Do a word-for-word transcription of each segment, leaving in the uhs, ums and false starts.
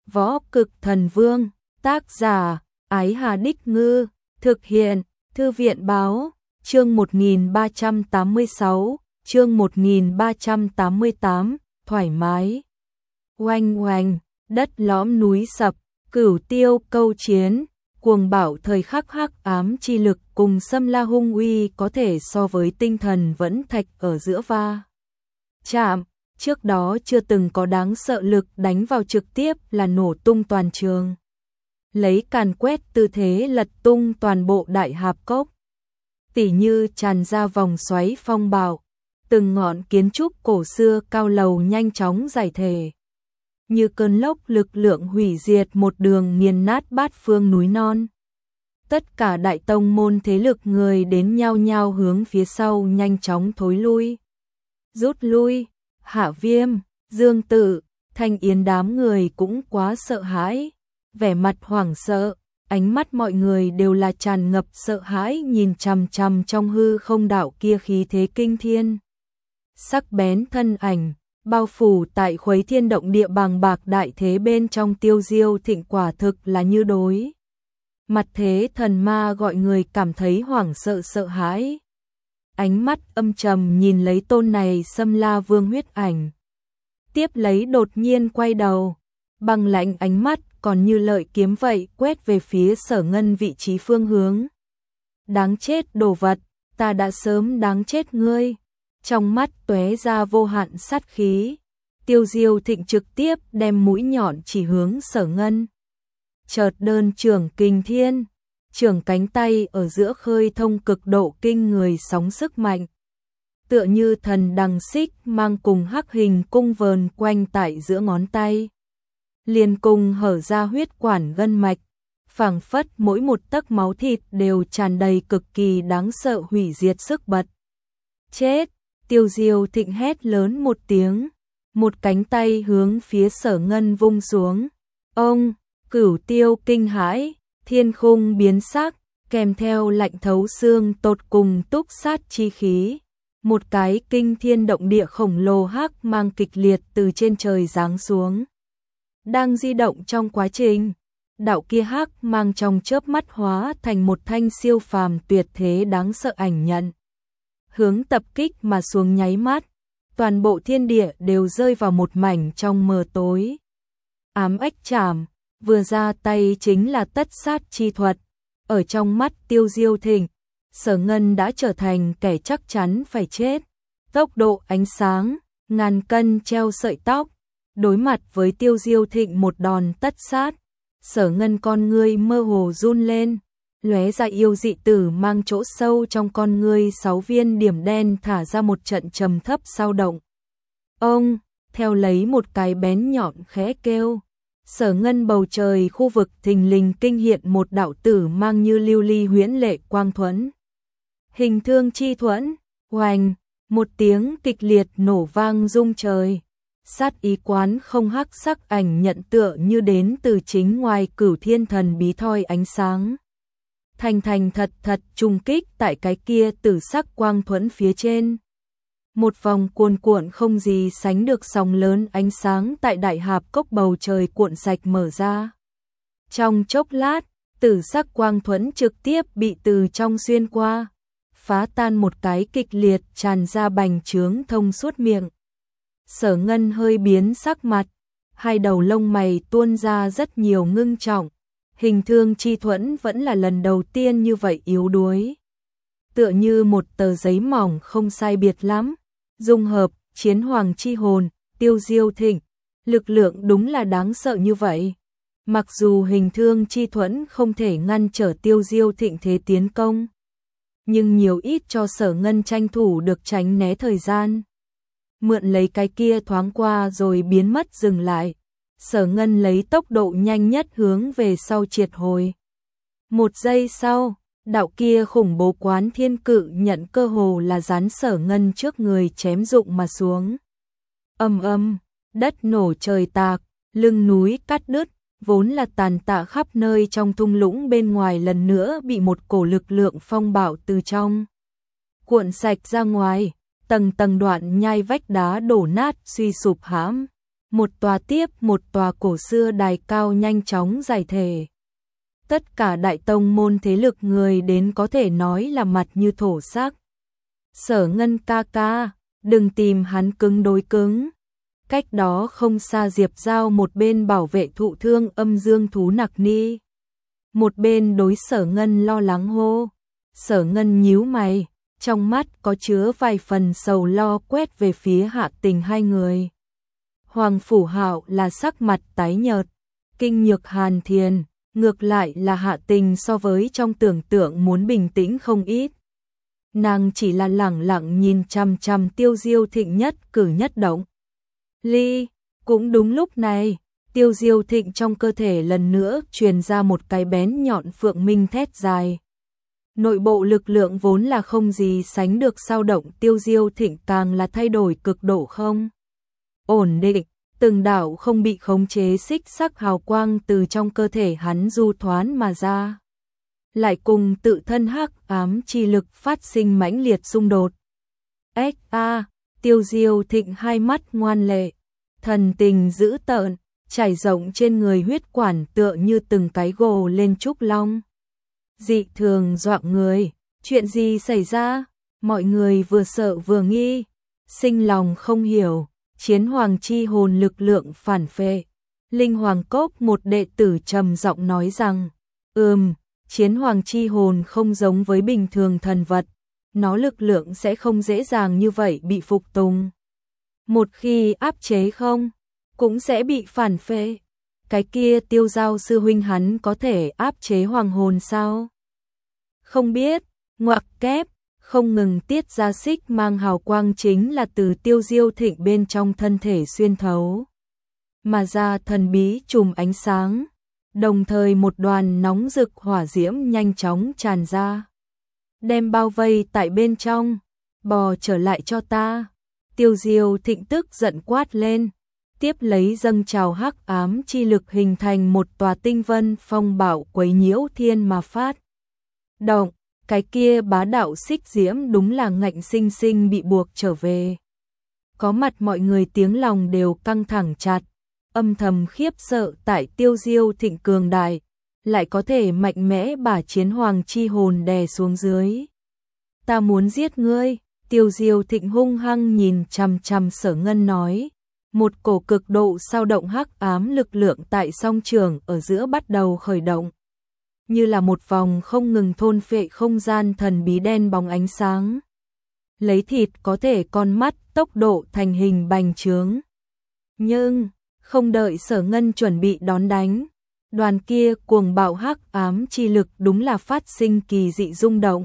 Võ Cực Thần Vương, tác giả, Ái Hà Đích Ngư, thực hiện, Thư viện Báo, chương một nghìn ba trăm tám mươi sáu, chương một nghìn ba trăm tám mươi tám, thoải mái. Oanh oanh, đất lõm núi sập, Cửu Tiêu câu chiến, cuồng bạo thời khắc hắc ám chi lực cùng xâm la hung uy có thể so với tinh thần vẫn thạch ở giữa va chạm. Trước đó chưa từng có đáng sợ lực đánh vào trực tiếp là nổ tung toàn trường. Lấy càn quét tư thế lật tung toàn bộ đại hạp cốc. Tỉ như tràn ra vòng xoáy phong bạo, từng ngọn kiến trúc cổ xưa cao lầu nhanh chóng giải thể. Như cơn lốc lực lượng hủy diệt một đường nghiền nát bát phương núi non. Tất cả đại tông môn thế lực người đến nhao nhao hướng phía sau nhanh chóng thối lui. Rút lui. Hạ Viêm, Dương Tự, Thanh Yến đám người cũng quá sợ hãi, vẻ mặt hoảng sợ, ánh mắt mọi người đều là tràn ngập sợ hãi nhìn chằm chằm trong hư không đạo kia khí thế kinh thiên. Sắc bén thân ảnh, bao phủ tại Khuấy Thiên Động Địa bàng bạc đại thế bên trong Tiêu Diêu Thịnh quả thực là như đối mặt thế thần ma, gọi người cảm thấy hoảng sợ sợ hãi. Ánh mắt âm trầm nhìn lấy tôn này xâm la vương huyết ảnh. Tiếp lấy đột nhiên quay đầu, băng lãnh ánh mắt còn như lợi kiếm vậy quét về phía Sở Ngân vị trí phương hướng. Đáng chết đồ vật, ta đã sớm đáng chết ngươi. Trong mắt tóe ra vô hạn sát khí, Tiêu Diêu Thịnh trực tiếp đem mũi nhọn chỉ hướng Sở Ngân. Chợt đơn trưởng kình thiên, trưởng cánh tay ở giữa khơi thông cực độ kinh người sóng sức mạnh. Tựa như thần đằng xích mang cùng hắc hình cung vờn quanh tại giữa ngón tay. Liền cùng hở ra huyết quản gân mạch, phảng phất mỗi một tấc máu thịt đều tràn đầy cực kỳ đáng sợ hủy diệt sức bật. Chết! Tiêu Diêu Thịnh hét lớn một tiếng, một cánh tay hướng phía Sở Ngân vung xuống. Ông! Cửu Tiêu kinh hãi, thiên khung biến sắc, kèm theo lạnh thấu xương tột cùng túc sát chi khí. Một cái kinh thiên động địa khổng lồ hắc mang kịch liệt từ trên trời giáng xuống. Đang di động trong quá trình, đạo kia hắc mang trong chớp mắt hóa thành một thanh siêu phàm tuyệt thế đáng sợ ảnh nhận. Hướng tập kích mà xuống nháy mắt, toàn bộ thiên địa đều rơi vào một mảnh trong mờ tối. Ám ách chảm, vừa ra tay chính là tất sát chi thuật. Ở trong mắt Tiêu Diêu Thịnh, Sở Ngân đã trở thành kẻ chắc chắn phải chết. Tốc độ ánh sáng, ngàn cân treo sợi tóc. Đối mặt với Tiêu Diêu Thịnh một đòn tất sát, Sở Ngân con ngươi mơ hồ run lên, lóe ra yêu dị tử mang chỗ sâu trong con ngươi sáu viên điểm đen thả ra một trận trầm thấp sao động. Ông, theo lấy một cái bén nhọn khẽ kêu. Sở Ngân bầu trời khu vực thình lình kinh hiện một đạo tử mang như lưu ly huyễn lệ quang thuẫn. Hình thương chi thuẫn, oanh, một tiếng kịch liệt nổ vang rung trời. Sát ý quán không hắc sắc ảnh nhận tựa như đến từ chính ngoài Cửu Thiên Thần bí thoi ánh sáng. Thành thành thật thật trùng kích tại cái kia tử sắc quang thuẫn phía trên. Một vòng cuồn cuộn không gì sánh được sóng lớn ánh sáng tại đại hạp cốc bầu trời cuộn sạch mở ra. Trong chốc lát, tử sắc quang thuẫn trực tiếp bị từ trong xuyên qua, phá tan một cái kịch liệt tràn ra bành trướng thông suốt miệng. Sở Ngân hơi biến sắc mặt, hai đầu lông mày tuôn ra rất nhiều ngưng trọng. Hình thương chi thuẫn vẫn là lần đầu tiên như vậy yếu đuối. Tựa như một tờ giấy mỏng không sai biệt lắm. Dung hợp, chiến hoàng chi hồn, Tiêu Diêu Thịnh, lực lượng đúng là đáng sợ như vậy. Mặc dù hình thương chi thuẫn không thể ngăn trở Tiêu Diêu Thịnh thế tiến công, nhưng nhiều ít cho Sở Ngân tranh thủ được tránh né thời gian. Mượn lấy cái kia thoáng qua rồi biến mất dừng lại. Sở Ngân lấy tốc độ nhanh nhất hướng về sau triệt hồi. Một giây sau, đạo kia khủng bố quán thiên cự nhận cơ hồ là dán Sở Ngân trước người chém rụng mà xuống. Âm âm, đất nổ trời tạc, lưng núi cắt đứt, vốn là tàn tạ khắp nơi trong thung lũng bên ngoài lần nữa bị một cổ lực lượng phong bạo từ trong cuộn sạch ra ngoài, tầng tầng đoạn nhai vách đá đổ nát suy sụp hãm. Một tòa tiếp một tòa cổ xưa đài cao nhanh chóng giải thể. Tất cả đại tông môn thế lực người đến có thể nói là mặt như thổ sắc. Sở Ngân ca ca, đừng tìm hắn cứng đối cứng. Cách đó không xa Diệp Giao một bên bảo vệ thụ thương âm dương thú Nặc Ni. Một bên đối Sở Ngân lo lắng hô. Sở Ngân nhíu mày, trong mắt có chứa vài phần sầu lo quét về phía Hạ Tình hai người. Hoàng Phủ Hạo là sắc mặt tái nhợt, Kinh Nhược Hàn Thiền, ngược lại là Hạ Tình so với trong tưởng tượng muốn bình tĩnh không ít. Nàng chỉ là lẳng lặng nhìn chằm chằm Tiêu Diêu Thịnh nhất cử nhất động. Ly, cũng đúng lúc này, Tiêu Diêu Thịnh trong cơ thể lần nữa truyền ra một cái bén nhọn phượng minh thét dài. Nội bộ lực lượng vốn là không gì sánh được dao động, Tiêu Diêu Thịnh càng là thay đổi cực độ không ổn định, từng đạo không bị khống chế xích sắc hào quang từ trong cơ thể hắn du thoán mà ra, lại cùng tự thân hắc ám chi lực phát sinh mãnh liệt xung đột. Ếch a, Tiêu Diêu Thịnh hai mắt ngoan lệ, thần tình dữ tợn, trải rộng trên người huyết quản tựa như từng cái gồ lên trúc long. Dị thường dọa người, chuyện gì xảy ra? Mọi người vừa sợ vừa nghi, sinh lòng không hiểu. Chiến hoàng chi hồn lực lượng phản phệ. Linh Hoàng Cốc một đệ tử trầm giọng nói rằng, ừm, chiến hoàng chi hồn không giống với bình thường thần vật, nó lực lượng sẽ không dễ dàng như vậy bị phục tùng. Một khi áp chế không, cũng sẽ bị phản phệ. Cái kia Tiêu Giao sư huynh hắn có thể áp chế hoàng hồn sao? Không biết, ngoặc kép. Không ngừng tiết ra xích mang hào quang chính là từ Tiêu Diêu Thịnh bên trong thân thể xuyên thấu mà ra thần bí chùm ánh sáng, đồng thời một đoàn nóng rực hỏa diễm nhanh chóng tràn ra, đem bao vây tại bên trong. Bò trở lại cho ta. Tiêu Diêu Thịnh tức giận quát lên, tiếp lấy dâng trào hắc ám chi lực hình thành một tòa tinh vân phong bạo quấy nhiễu thiên mà phát động. Cái kia bá đạo xích diễm đúng là ngạnh sinh sinh bị buộc trở về. Có mặt mọi người tiếng lòng đều căng thẳng chặt, âm thầm khiếp sợ tại Tiêu Diêu Thịnh cường đại, lại có thể mạnh mẽ bả chiến hoàng chi hồn đè xuống dưới. Ta muốn giết ngươi, Tiêu Diêu Thịnh hung hăng nhìn chằm chằm Sở Ngân nói. Một cổ cực độ sao động hắc ám lực lượng tại song trường ở giữa bắt đầu khởi động, như là một vòng không ngừng thôn phệ không gian thần bí đen bóng ánh sáng. Lấy thịt có thể con mắt tốc độ thành hình bành trướng. Nhưng, không đợi Sở Ngân chuẩn bị đón đánh, đoàn kia cuồng bạo hắc ám chi lực đúng là phát sinh kỳ dị rung động.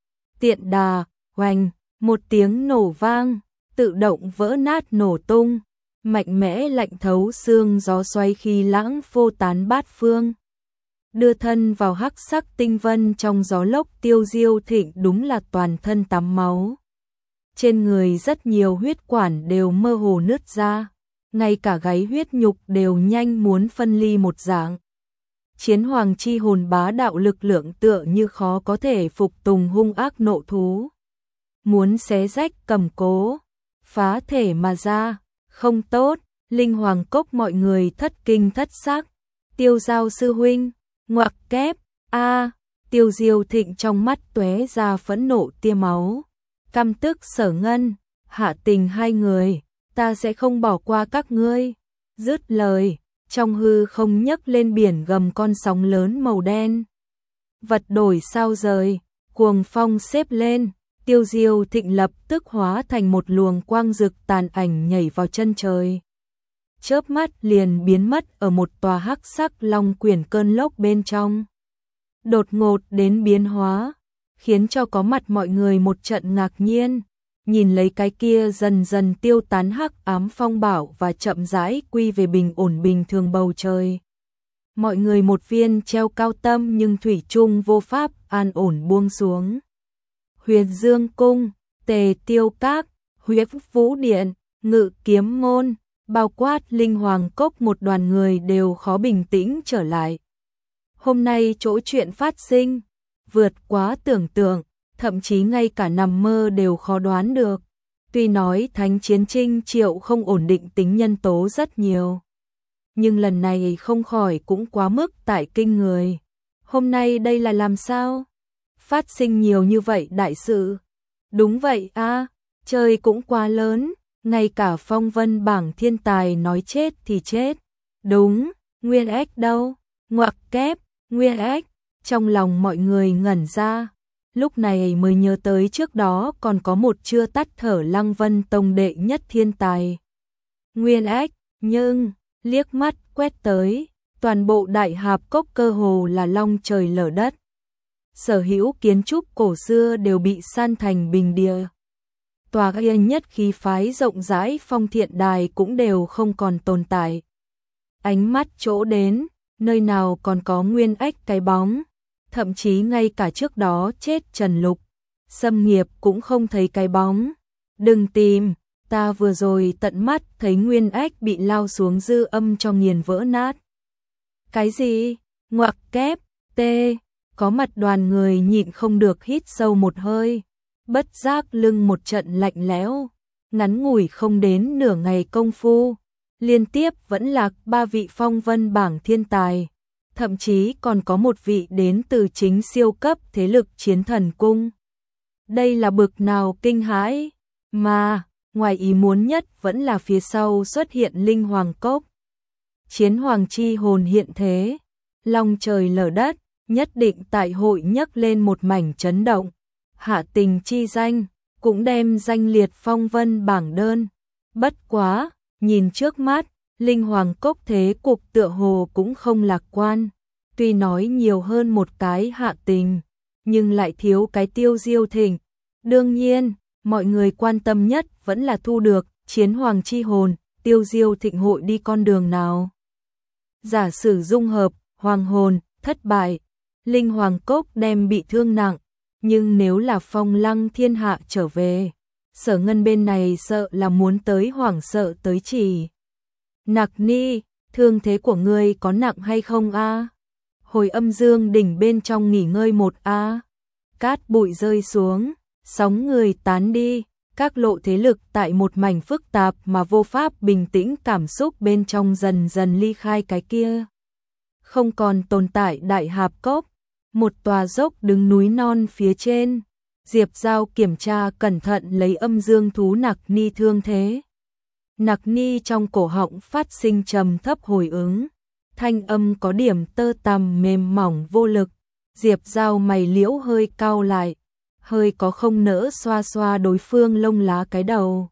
Tiện đà, oanh, một tiếng nổ vang, tự động vỡ nát nổ tung, mạnh mẽ lạnh thấu xương gió xoay khi lãng phô tán bát phương. Đưa thân vào hắc sắc tinh vân trong gió lốc, Tiêu Diêu Thịnh đúng là toàn thân tắm máu. Trên người rất nhiều huyết quản đều mơ hồ nứt ra, ngay cả gáy huyết nhục đều nhanh muốn phân ly một dạng. Chiến hoàng chi hồn bá đạo lực lượng tựa như khó có thể phục tùng hung ác nộ thú. Muốn xé rách cầm cố, phá thể mà ra, không tốt. Linh Hoàng Cốc mọi người thất kinh thất sắc. Tiêu Giao sư huynh, ngoặc kép, a, Tiêu Diêu Thịnh trong mắt tóe ra phẫn nộ tia máu. Căm tức Sở Ngân, Hạ Tình hai người, ta sẽ không bỏ qua các ngươi. Dứt lời, trong hư không nhấc lên biển gầm con sóng lớn màu đen. Vật đổi sao rời, cuồng phong xếp lên, Tiêu Diêu Thịnh lập tức hóa thành một luồng quang rực tàn ảnh nhảy vào chân trời. Chớp mắt liền biến mất ở một tòa hắc sắc long quyển cơn lốc bên trong. Đột ngột đến biến hóa, khiến cho có mặt mọi người một trận ngạc nhiên, nhìn lấy cái kia dần dần tiêu tán hắc ám phong bảo và chậm rãi quy về bình ổn bình thường bầu trời. Mọi người một viên treo cao tâm nhưng thủy chung vô pháp an ổn buông xuống. Huyền Dương Cung, Tề Tiêu Các, Huyết Vũ Điện, Ngự Kiếm Môn, bao quát Linh Hoàng Cốc một đoàn người đều khó bình tĩnh trở lại. Hôm nay chỗ chuyện phát sinh, vượt quá tưởng tượng, thậm chí ngay cả nằm mơ đều khó đoán được. Tuy nói thánh chiến Trinh Triệu không ổn định tính nhân tố rất nhiều, nhưng lần này không khỏi cũng quá mức tại kinh người. Hôm nay đây là làm sao? Phát sinh nhiều như vậy đại sự. Đúng vậy a, trời cũng quá lớn, ngay cả phong vân bảng thiên tài nói chết thì chết. Đúng, Nguyên Ếch đâu? Ngoặc kép, Nguyên Ếch. Trong lòng mọi người ngẩn ra, lúc này mới nhớ tới trước đó còn có một chưa tắt thở Lăng Vân Tông đệ nhất thiên tài. Nguyên Ếch, nhưng liếc mắt quét tới, toàn bộ Đại Hạp Cốc cơ hồ là long trời lở đất. Sở hữu kiến trúc cổ xưa đều bị san thành bình địa. Tòa yên nhất khí phái rộng rãi Phong Thiện Đài cũng đều không còn tồn tại. Ánh mắt chỗ đến, nơi nào còn có Nguyên Ếch cái bóng, thậm chí ngay cả trước đó chết Trần Lục, Xâm Nghiệp cũng không thấy cái bóng. Đừng tìm, ta vừa rồi tận mắt thấy Nguyên Ếch bị lao xuống dư âm cho nghiền vỡ nát. Cái gì? Ngoặc kép, tê, có mặt đoàn người nhịn không được hít sâu một hơi, bất giác lưng một trận lạnh lẽo, ngắn ngủi không đến nửa ngày công phu, liên tiếp vẫn lạc ba vị phong vân bảng thiên tài, thậm chí còn có một vị đến từ chính siêu cấp thế lực Chiến Thần Cung. Đây là bực nào kinh hãi, mà ngoài ý muốn nhất vẫn là phía sau xuất hiện Linh Hoàng Cốc. Chiến Hoàng chi hồn hiện thế, long trời lở đất, nhất định tại hội nhấc lên một mảnh chấn động. Hạ Tình chi danh, cũng đem danh liệt phong vân bảng đơn. Bất quá, nhìn trước mắt, Linh Hoàng Cốc thế cục tựa hồ cũng không lạc quan. Tuy nói nhiều hơn một cái Hạ Tình, nhưng lại thiếu cái Tiêu Diêu Thịnh. Đương nhiên, mọi người quan tâm nhất vẫn là thu được Chiến Hoàng chi hồn, Tiêu Diêu Thịnh hội đi con đường nào. Giả sử dung hợp, hoàng hồn, thất bại, Linh Hoàng Cốc đem bị thương nặng, nhưng nếu là Phong Lăng thiên hạ trở về, Sở Ngân bên này sợ là muốn tới hoảng sợ tới chỉ. Nặc Ni, thương thế của ngươi có nặng hay không a? Hồi Âm Dương đỉnh bên trong nghỉ ngơi một a. Cát bụi rơi xuống, sóng người tán đi, các lộ thế lực tại một mảnh phức tạp mà vô pháp bình tĩnh cảm xúc bên trong dần dần ly khai cái kia. Không còn tồn tại Đại Hạp Cốc, một tòa dốc đứng núi non phía trên. Diệp Giao kiểm tra cẩn thận lấy Âm Dương thú Nặc Ni thương thế. Nặc Ni trong cổ họng phát sinh trầm thấp hồi ứng, thanh âm có điểm tơ tằm mềm mỏng vô lực. Diệp Giao mày liễu hơi cau lại, hơi có không nỡ xoa xoa đối phương lông lá cái đầu.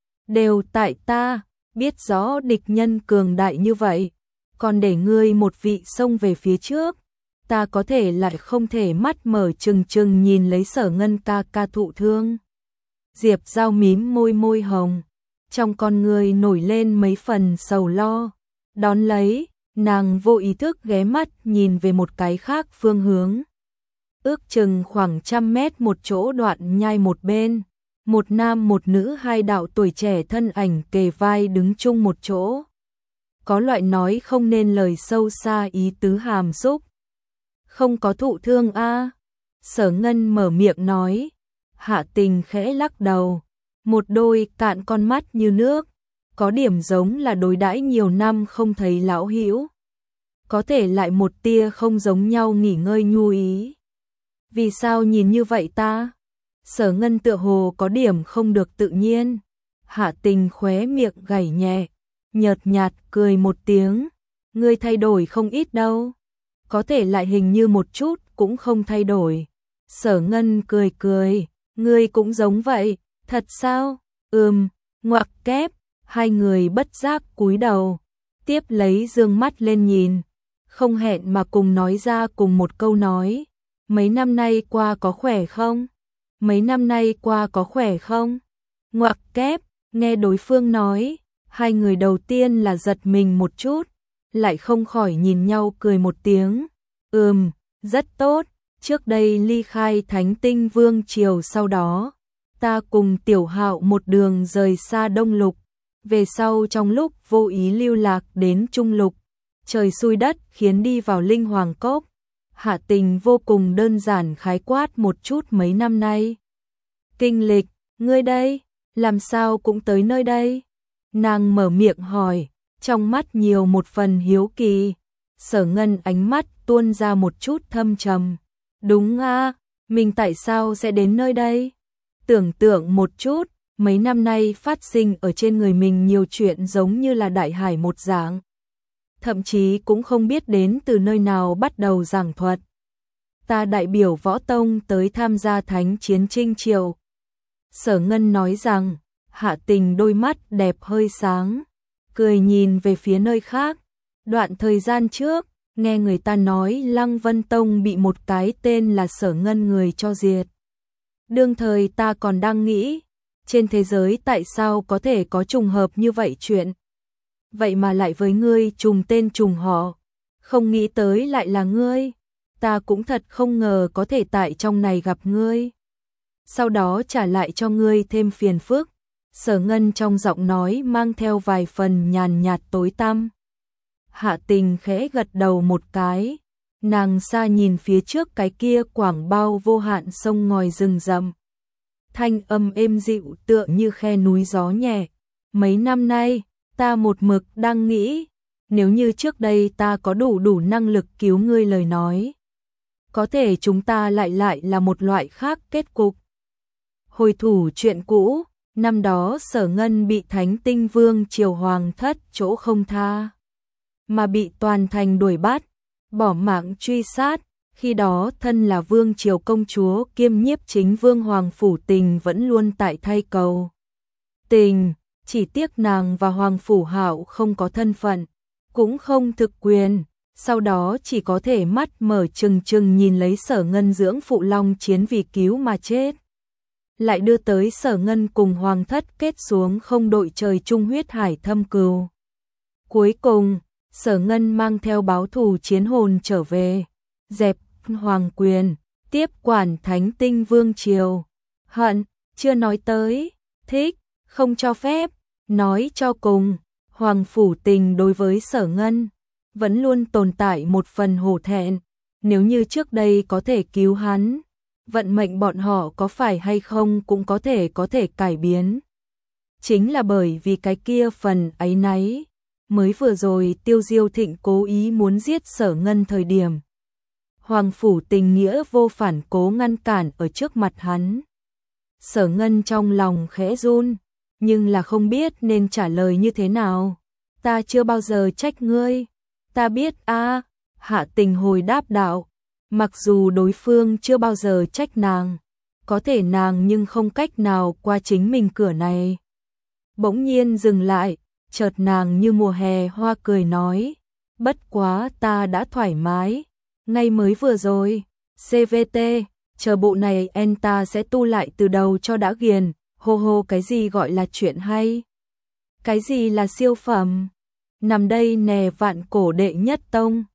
Đều tại ta, biết rõ địch nhân cường đại như vậy, còn để ngươi một vị xông về phía trước, ta có thể lại không thể mắt mở trừng trừng nhìn lấy Sở Ngân ca ca thụ thương. Diệp Giao mím môi môi hồng, trong con người nổi lên mấy phần sầu lo, đón lấy, nàng vô ý thức ghé mắt nhìn về một cái khác phương hướng. Ước chừng khoảng trăm mét một chỗ đoạn nhai một bên, một nam một nữ hai đạo tuổi trẻ thân ảnh kề vai đứng chung một chỗ. Có loại nói không nên lời sâu xa ý tứ hàm xúc. Không có thụ thương a? Sở Ngân mở miệng nói. Hạ Tình khẽ lắc đầu, một đôi cạn con mắt như nước, có điểm giống là đối đãi nhiều năm không thấy lão hữu. Có thể lại một tia không giống nhau nghỉ ngơi nhu ý. Vì sao nhìn như vậy ta? Sở Ngân tựa hồ có điểm không được tự nhiên. Hạ Tình khóe miệng gảy nhẹ, nhợt nhạt cười một tiếng. Ngươi thay đổi không ít đâu. Có thể lại hình như một chút cũng không thay đổi. Sở Ngân cười cười, ngươi cũng giống vậy, thật sao? Ừm, ngoặc kép, hai người bất giác cúi đầu, tiếp lấy dương mắt lên nhìn, không hẹn mà cùng nói ra cùng một câu nói. Mấy năm nay qua có khỏe không? Mấy năm nay qua có khỏe không? Ngoặc kép, nghe đối phương nói, hai người đầu tiên là giật mình một chút, lại không khỏi nhìn nhau cười một tiếng. Ừm, rất tốt, trước đây ly khai Thánh Tinh Vương triều sau đó, ta cùng Tiểu Hạo một đường rời xa Đông Lục, về sau trong lúc vô ý lưu lạc đến Trung Lục, trời xui đất khiến đi vào Linh Hoàng Cốc. Hạ Tình vô cùng đơn giản khái quát một chút mấy năm nay. Kinh lịch, ngươi đây, làm sao cũng tới nơi đây? Nàng mở miệng hỏi, trong mắt nhiều một phần hiếu kỳ. Sở Ngân ánh mắt tuôn ra một chút thâm trầm. Đúng a, mình tại sao sẽ đến nơi đây? Tưởng tượng một chút, mấy năm nay phát sinh ở trên người mình nhiều chuyện giống như là đại hải một dạng. Thậm chí cũng không biết đến từ nơi nào bắt đầu giảng thuật. Ta đại biểu võ tông tới tham gia thánh chiến Trinh Triều. Sở Ngân nói rằng, Hạ Tình đôi mắt đẹp hơi sáng, cười nhìn về phía nơi khác. Đoạn thời gian trước, nghe người ta nói Lăng Vân Tông bị một cái tên là Sở Ngân người cho diệt. Đương thời ta còn đang nghĩ, trên thế giới tại sao có thể có trùng hợp như vậy chuyện. Vậy mà lại với ngươi trùng tên trùng họ, không nghĩ tới lại là ngươi. Ta cũng thật không ngờ có thể tại trong này gặp ngươi. Sau đó trả lại cho ngươi thêm phiền phức. Sở Ngân trong giọng nói mang theo vài phần nhàn nhạt tối tăm. Hạ Tình khẽ gật đầu một cái. Nàng xa nhìn phía trước cái kia quảng bao vô hạn sông ngòi rừng rậm. Thanh âm êm dịu tựa như khe núi gió nhẹ. Mấy năm nay, ta một mực đang nghĩ, nếu như trước đây ta có đủ đủ năng lực cứu ngươi lời nói, có thể chúng ta lại lại là một loại khác kết cục. Hồi thủ chuyện cũ, năm đó Sở Ngân bị Thánh Tinh Vương Triều Hoàng thất chỗ không tha, mà bị toàn thành đuổi bắt, bỏ mạng truy sát. Khi đó thân là Vương Triều công chúa kiêm nhiếp chính Vương Hoàng Phủ Tình vẫn luôn tại thay cầu tình, chỉ tiếc nàng và Hoàng Phủ Hạo không có thân phận, cũng không thực quyền, sau đó chỉ có thể mắt mở trừng trừng nhìn lấy Sở Ngân dưỡng phụ long chiến vì cứu mà chết. Lại đưa tới Sở Ngân cùng Hoàng thất kết xuống không đội trời chung huyết hải thâm cừu. Cuối cùng, Sở Ngân mang theo báo thù chiến hồn trở về, dẹp hoàng quyền, tiếp quản Thánh Tinh Vương Triều. Hận, chưa nói tới, thích, không cho phép, nói cho cùng, Hoàng Phủ Tình đối với Sở Ngân vẫn luôn tồn tại một phần hổ thẹn. Nếu như trước đây có thể cứu hắn, vận mệnh bọn họ có phải hay không cũng có thể có thể cải biến. Chính là bởi vì cái kia phần áy náy, mới vừa rồi Tiêu Diêu Thịnh cố ý muốn giết Sở Ngân thời điểm, Hoàng Phủ Tình nghĩa vô phản cố ngăn cản ở trước mặt hắn. Sở Ngân trong lòng khẽ run, nhưng là không biết nên trả lời như thế nào. Ta chưa bao giờ trách ngươi. Ta biết a. Hạ Tình hồi đáp đạo. Mặc dù đối phương chưa bao giờ trách nàng, có thể nàng nhưng không cách nào qua chính mình cửa này. Bỗng nhiên dừng lại, chợt nàng như mùa hè hoa cười nói, bất quá ta đã thoải mái, ngay mới vừa rồi, xê vê tê, chờ bộ này en ta sẽ tu lại từ đầu cho đã ghiền, hô hô cái gì gọi là chuyện hay, cái gì là siêu phẩm, nằm đây nè vạn cổ đệ nhất tông.